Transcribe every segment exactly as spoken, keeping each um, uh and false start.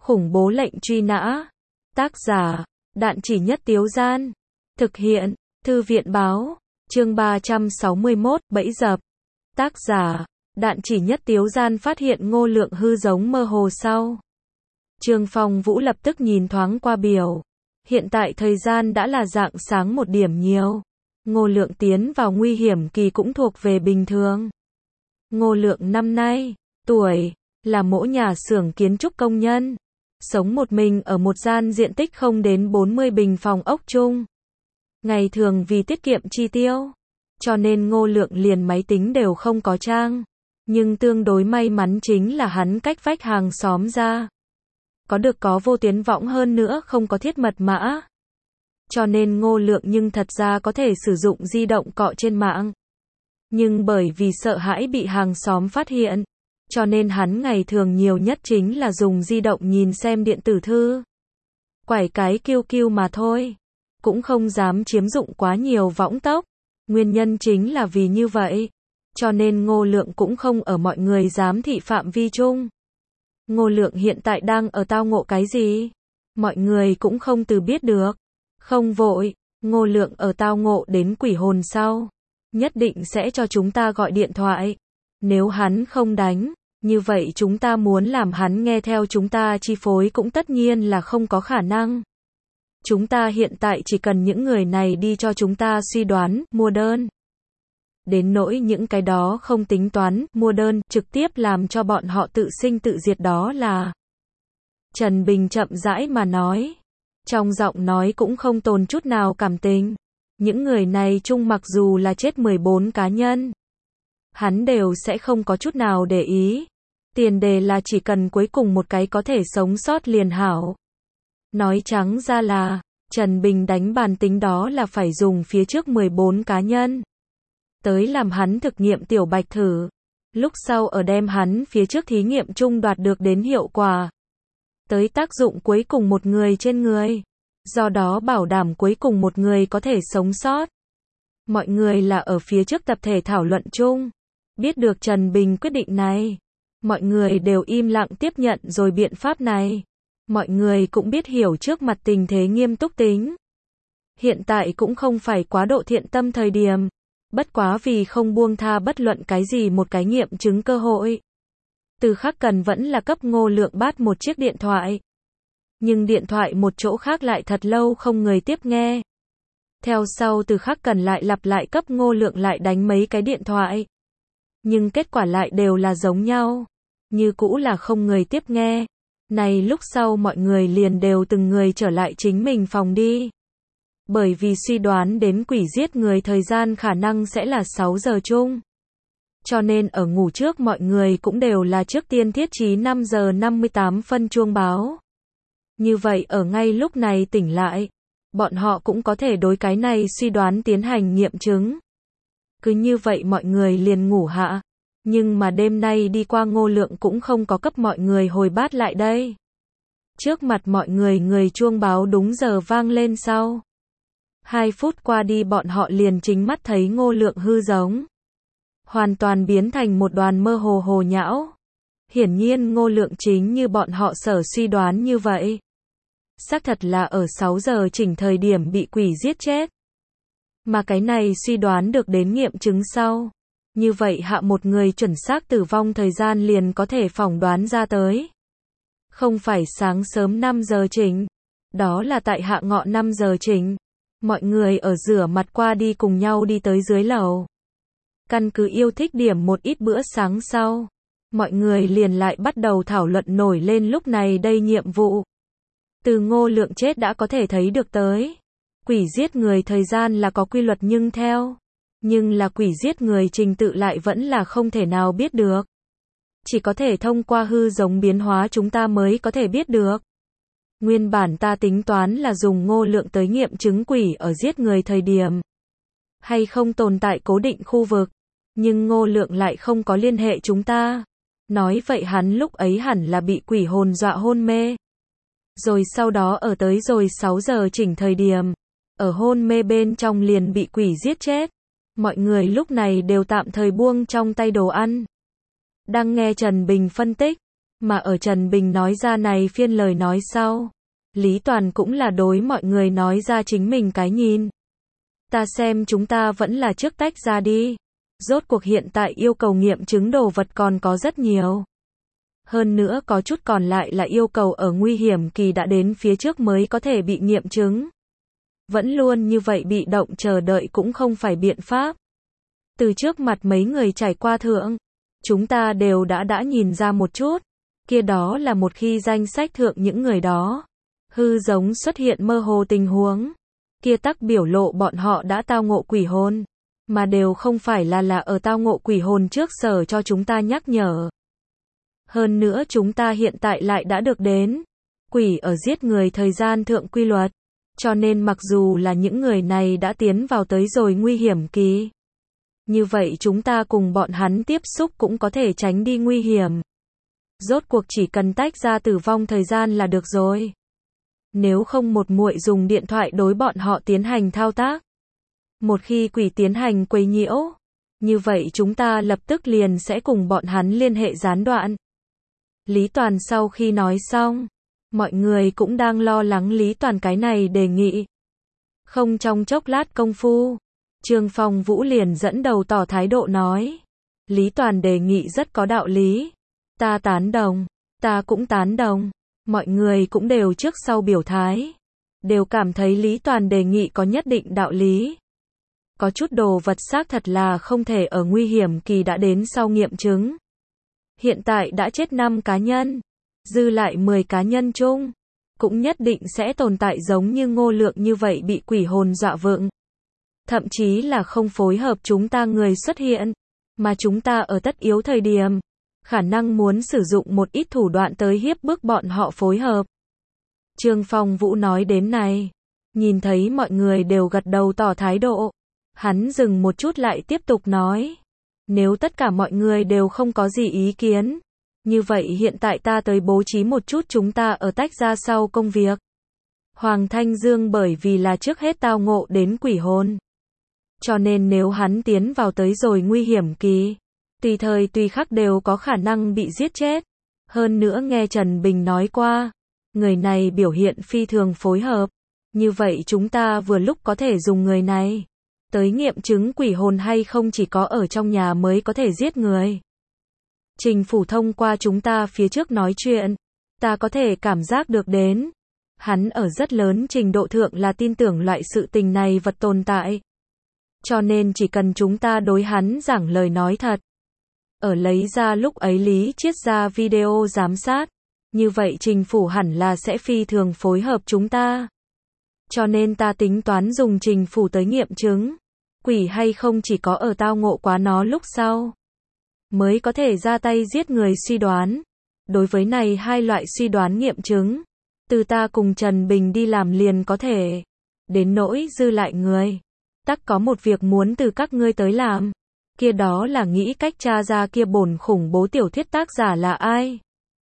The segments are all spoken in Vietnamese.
Khủng bố lệnh truy nã. Tác giả, Đạn Chỉ Nhất Tiếu Gian. Thực hiện, Thư viện Báo. Chương ba trăm sáu mươi mốt, Bẫy dập. Tác giả, Đạn Chỉ Nhất Tiếu Gian phát hiện Ngô Lượng hư giống mơ hồ sau. Trương Phong Vũ lập tức nhìn thoáng qua biểu. Hiện tại thời gian đã là rạng sáng một điểm nhiều. Ngô Lượng tiến vào nguy hiểm kỳ cũng thuộc về bình thường. Ngô Lượng năm nay, tuổi, là mỗ nhà xưởng kiến trúc công nhân. Sống một mình ở một gian diện tích không đến bốn mươi bình phòng ốc chung. Ngày thường vì tiết kiệm chi tiêu, cho nên Ngô Lượng liền máy tính đều không có trang. Nhưng tương đối may mắn chính là hắn cách vách hàng xóm ra. Có được có vô tuyến võng hơn nữa không có thiết mật mã. Cho nên Ngô Lượng nhưng thật ra có thể sử dụng di động cọ trên mạng. Nhưng bởi vì sợ hãi bị hàng xóm phát hiện, cho nên hắn ngày thường nhiều nhất chính là dùng di động nhìn xem điện tử thư. Quải cái kiu kiu mà thôi. Cũng không dám chiếm dụng quá nhiều võng tốc. Nguyên nhân chính là vì như vậy. Cho nên Ngô Lượng cũng không ở mọi người giám thị phạm vi chung. Ngô Lượng hiện tại đang ở tao ngộ cái gì? Mọi người cũng không từ biết được. Không vội, Ngô Lượng ở tao ngộ đến quỷ hồn sau. Nhất định sẽ cho chúng ta gọi điện thoại. Nếu hắn không đánh, như vậy chúng ta muốn làm hắn nghe theo chúng ta chi phối cũng tất nhiên là không có khả năng. Chúng ta hiện tại chỉ cần những người này đi cho chúng ta suy đoán, mua đơn. Đến nỗi những cái đó không tính toán, mua đơn, trực tiếp làm cho bọn họ tự sinh tự diệt đó là. Trần Bình chậm rãi mà nói. Trong giọng nói cũng không tồn chút nào cảm tình. Những người này chung mặc dù là chết mười bốn cá nhân. Hắn đều sẽ không có chút nào để ý. Tiền đề là chỉ cần cuối cùng một cái có thể sống sót liền hảo. Nói trắng ra là, Trần Bình đánh bàn tính đó là phải dùng phía trước mười bốn cá nhân. Tới làm hắn thực nghiệm tiểu bạch thử. Lúc sau ở đem hắn phía trước thí nghiệm chung đoạt được đến hiệu quả. Tới tác dụng cuối cùng một người trên người. Do đó bảo đảm cuối cùng một người có thể sống sót. Mọi người là ở phía trước tập thể thảo luận chung. Biết được Trần Bình quyết định này. Mọi người đều im lặng tiếp nhận rồi biện pháp này. Mọi người cũng biết hiểu trước mặt tình thế nghiêm túc tính. Hiện tại cũng không phải quá độ thiện tâm thời điểm. Bất quá vì không buông tha bất luận cái gì một cái nghiệm chứng cơ hội. Từ Khắc Cần vẫn là cấp Ngô Lượng bắt một chiếc điện thoại. Nhưng điện thoại một chỗ khác lại thật lâu không người tiếp nghe. Theo sau Từ Khắc Cần lại lặp lại cấp Ngô Lượng lại đánh mấy cái điện thoại. Nhưng kết quả lại đều là giống nhau. Như cũ là không người tiếp nghe. Này lúc sau mọi người liền đều từng người trở lại chính mình phòng đi. Bởi vì suy đoán đến quỷ giết người thời gian khả năng sẽ là sáu giờ chung. Cho nên ở ngủ trước mọi người cũng đều là trước tiên thiết trí năm giờ năm mươi tám phân chuông báo. Như vậy ở ngay lúc này tỉnh lại, bọn họ cũng có thể đối cái này suy đoán tiến hành nghiệm chứng. Cứ như vậy mọi người liền ngủ hạ. Nhưng mà đêm nay đi qua Ngô Lượng cũng không có cấp mọi người hồi bát lại đây. Trước mặt mọi người người chuông báo đúng giờ vang lên sau. Hai phút qua đi bọn họ liền chính mắt thấy Ngô Lượng hư giống. Hoàn toàn biến thành một đoàn mơ hồ hồ nhão. Hiển nhiên Ngô Lượng chính như bọn họ sở suy đoán như vậy. Xác thật là ở sáu giờ chỉnh thời điểm bị quỷ giết chết. Mà cái này suy đoán được đến nghiệm chứng sau. Như vậy hạ một người chuẩn xác tử vong thời gian liền có thể phỏng đoán ra tới. Không phải sáng sớm năm giờ chỉnh. Đó là tại hạ ngọ năm giờ chỉnh. Mọi người ở rửa mặt qua đi cùng nhau đi tới dưới lầu. Căn cứ yêu thích điểm một ít bữa sáng sau. Mọi người liền lại bắt đầu thảo luận nổi lên lúc này đây nhiệm vụ. Từ Ngô Lượng chết đã có thể thấy được tới. Quỷ giết người thời gian là có quy luật nhưng theo. Nhưng là quỷ giết người trình tự lại vẫn là không thể nào biết được. Chỉ có thể thông qua hư giống biến hóa chúng ta mới có thể biết được. Nguyên bản ta tính toán là dùng Ngô Lượng tới nghiệm chứng quỷ ở giết người thời điểm. Hay không tồn tại cố định khu vực. Nhưng Ngô Lượng lại không có liên hệ chúng ta. Nói vậy hắn lúc ấy hẳn là bị quỷ hồn dọa hôn mê. Rồi sau đó ở tới rồi sáu giờ chỉnh thời điểm. Ở hôn mê bên trong liền bị quỷ giết chết. Mọi người lúc này đều tạm thời buông trong tay đồ ăn. Đang nghe Trần Bình phân tích. Mà ở Trần Bình nói ra này phiên lời nói sau, Lý Toàn cũng là đối mọi người nói ra chính mình cái nhìn. Ta xem chúng ta vẫn là trước tách ra đi. Rốt cuộc hiện tại yêu cầu nghiệm chứng đồ vật còn có rất nhiều. Hơn nữa có chút còn lại là yêu cầu ở nguy hiểm kỳ đã đến phía trước mới có thể bị nghiệm chứng. Vẫn luôn như vậy bị động chờ đợi cũng không phải biện pháp. Từ trước mặt mấy người trải qua thượng, chúng ta đều đã đã nhìn ra một chút. Kia đó là một khi danh sách thượng những người đó hư giống xuất hiện mơ hồ tình huống, kia tắc biểu lộ bọn họ đã tao ngộ quỷ hồn, mà đều không phải là là ở tao ngộ quỷ hồn trước sở cho chúng ta nhắc nhở. Hơn nữa chúng ta hiện tại lại đã được đến quỷ ở giết người thời gian thượng quy luật, cho nên mặc dù là những người này đã tiến vào tới rồi nguy hiểm kỳ, như vậy chúng ta cùng bọn hắn tiếp xúc cũng có thể tránh đi nguy hiểm. Rốt cuộc chỉ cần tách ra tử vong thời gian là được rồi. Nếu không một muội dùng điện thoại đối bọn họ tiến hành thao tác. Một khi quỷ tiến hành quấy nhiễu, như vậy chúng ta lập tức liền sẽ cùng bọn hắn liên hệ gián đoạn. Lý Toàn sau khi nói xong, mọi người cũng đang lo lắng Lý Toàn cái này đề nghị. Không trong chốc lát công phu, Trương Phong Vũ liền dẫn đầu tỏ thái độ nói. Lý Toàn đề nghị rất có đạo lý. Ta tán đồng, ta cũng tán đồng. Mọi người cũng đều trước sau biểu thái. Đều cảm thấy Lý Toàn đề nghị có nhất định đạo lý. Có chút đồ vật xác thật là không thể ở nguy hiểm kỳ đã đến sau nghiệm chứng. Hiện tại đã chết năm cá nhân, dư lại mười cá nhân chung, cũng nhất định sẽ tồn tại giống như Ngô Lượng như vậy bị quỷ hồn dọa vượng. Thậm chí là không phối hợp chúng ta người xuất hiện, mà chúng ta ở tất yếu thời điểm, khả năng muốn sử dụng một ít thủ đoạn tới hiếp bức bọn họ phối hợp. Trương Phong Vũ nói đến này, nhìn thấy mọi người đều gật đầu tỏ thái độ, hắn dừng một chút lại tiếp tục nói. Nếu tất cả mọi người đều không có gì ý kiến, như vậy hiện tại ta tới bố trí một chút chúng ta ở tách ra sau công việc. Hoàng Thanh Dương bởi vì là trước hết tao ngộ đến quỷ hồn, cho nên nếu hắn tiến vào tới rồi nguy hiểm kỳ, tùy thời tùy khắc đều có khả năng bị giết chết. Hơn nữa nghe Trần Bình nói qua, người này biểu hiện phi thường phối hợp, như vậy chúng ta vừa lúc có thể dùng người này tới nghiệm chứng quỷ hồn hay không chỉ có ở trong nhà mới có thể giết người. Trình Phủ thông qua chúng ta phía trước nói chuyện, ta có thể cảm giác được đến. Hắn ở rất lớn trình độ thượng là tin tưởng loại sự tình này vật tồn tại. Cho nên chỉ cần chúng ta đối hắn giảng lời nói thật. Ở lấy ra lúc ấy Lý Chiết ra video giám sát. Như vậy Trình Phủ hẳn là sẽ phi thường phối hợp chúng ta. Cho nên ta tính toán dùng Trình Phủ tới nghiệm chứng. Quỷ hay không chỉ có ở tao ngộ quá nó lúc sau mới có thể ra tay giết người suy đoán. Đối với này hai loại suy đoán nghiệm chứng, từ ta cùng Trần Bình đi làm liền có thể. Đến nỗi dư lại người, tắc có một việc muốn từ các ngươi tới làm. Kia đó là nghĩ cách tra ra kia bổn khủng bố tiểu thuyết tác giả là ai.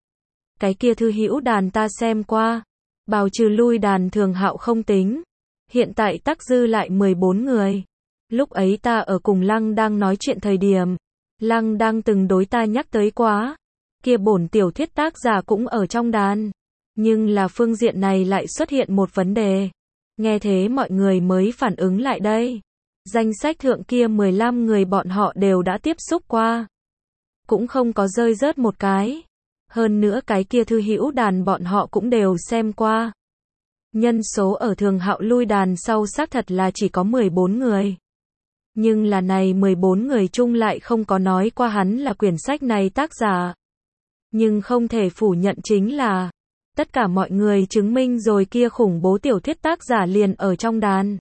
Cái kia thư hữu đàn ta xem qua, bào trừ lui đàn Thường Hạo không tính. Hiện tại tắc dư lại mười bốn người. Lúc ấy ta ở cùng Lăng đang nói chuyện thời điểm, Lăng đang từng đối ta nhắc tới quá, kia bổn tiểu thuyết tác giả cũng ở trong đàn, nhưng là phương diện này lại xuất hiện một vấn đề. Nghe thế mọi người mới phản ứng lại đây. Danh sách thượng kia mười lăm người bọn họ đều đã tiếp xúc qua, cũng không có rơi rớt một cái. Hơn nữa cái kia thư hữu đàn bọn họ cũng đều xem qua. Nhân số ở Thường Hạo lui đàn sau xác thật là chỉ có mười bốn người. Nhưng là này mười bốn người chung lại không có nói qua hắn là quyển sách này tác giả. Nhưng không thể phủ nhận chính là, tất cả mọi người chứng minh rồi kia khủng bố tiểu thuyết tác giả liền ở trong đàn.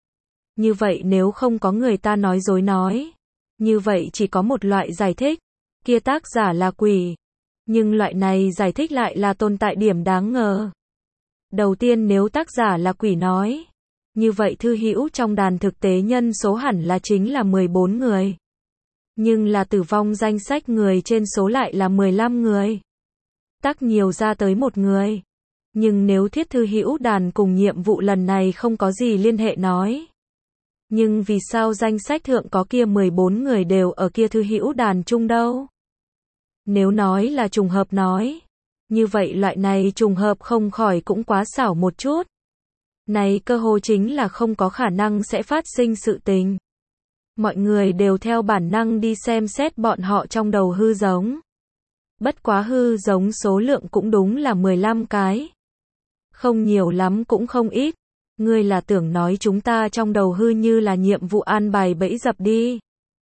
Như vậy nếu không có người ta nói dối nói, như vậy chỉ có một loại giải thích, kia tác giả là quỷ. Nhưng loại này giải thích lại là tồn tại điểm đáng ngờ. Đầu tiên nếu tác giả là quỷ nói, như vậy thư hữu trong đàn thực tế nhân số hẳn là chính là mười bốn người. Nhưng là tử vong danh sách người trên số lại là mười lăm người. Tắc nhiều ra tới một người. Nhưng nếu thiết thư hữu đàn cùng nhiệm vụ lần này không có gì liên hệ nói. Nhưng vì sao danh sách thượng có kia mười bốn người đều ở kia thư hữu đàn chung đâu? Nếu nói là trùng hợp nói, Như vậy loại này trùng hợp không khỏi cũng quá xảo một chút. Này cơ hồ chính là không có khả năng sẽ phát sinh sự tình. Mọi người đều theo bản năng đi xem xét bọn họ trong đầu hư giống. Bất quá hư giống số lượng cũng đúng là mười lăm cái. Không nhiều lắm cũng không ít. Ngươi là tưởng nói chúng ta trong đầu hư như là nhiệm vụ an bài bẫy dập đi.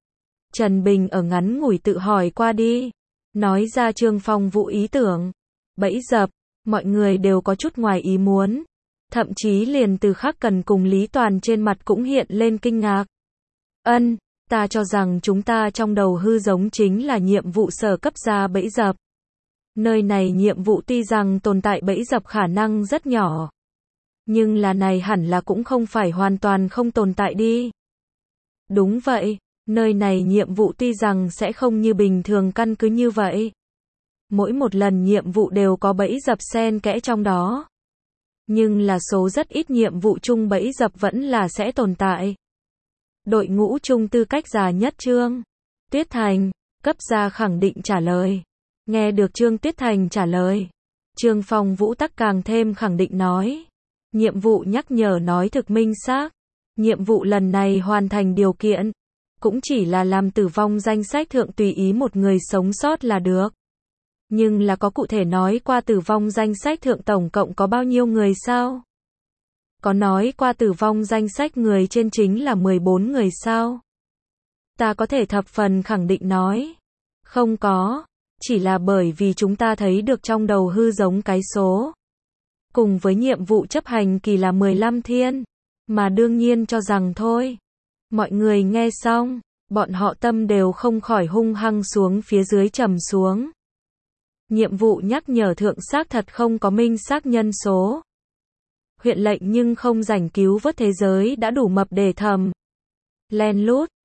Trần Bình ở ngắn ngủi tự hỏi qua đi. Nói ra Trương Phong Vũ ý tưởng. Bẫy dập, mọi người đều có chút ngoài ý muốn. Thậm chí liền từ Khắc Cần cùng Lý Toàn trên mặt cũng hiện lên kinh ngạc. Ân, ta cho rằng chúng ta trong đầu hư giống chính là nhiệm vụ sở cấp ra bẫy dập. Nơi này nhiệm vụ tuy rằng tồn tại bẫy dập khả năng rất nhỏ. Nhưng là này hẳn là cũng không phải hoàn toàn không tồn tại đi. Đúng vậy, nơi này nhiệm vụ tuy rằng sẽ không như bình thường căn cứ như vậy. Mỗi một lần nhiệm vụ đều có bẫy dập xen kẽ trong đó. Nhưng là số rất ít nhiệm vụ chung bẫy dập vẫn là sẽ tồn tại. Đội ngũ chung tư cách già nhất Trương Tuyết Thành, cấp ra khẳng định trả lời. Nghe được Trương Tuyết Thành trả lời, Trương Phong Vũ tắc càng thêm khẳng định nói. Nhiệm vụ nhắc nhở nói thực minh xác. Nhiệm vụ lần này hoàn thành điều kiện, cũng chỉ là làm tử vong danh sách thượng tùy ý một người sống sót là được. Nhưng là có cụ thể nói qua tử vong danh sách thượng tổng cộng có bao nhiêu người sao? Có nói qua tử vong danh sách người trên chính là mười bốn người sao? Ta có thể thập phần khẳng định nói. Không có, chỉ là bởi vì chúng ta thấy được trong đầu hư giống cái số. Cùng với nhiệm vụ chấp hành kỳ là mười lăm thiên, mà đương nhiên cho rằng thôi. Mọi người nghe xong, bọn họ tâm đều không khỏi hung hăng xuống phía dưới trầm xuống. Nhiệm vụ nhắc nhở thượng xác thật không có minh xác nhân số. Huyện lệnh nhưng không rảnh cứu vớt thế giới đã đủ mập để thầm. Len lút,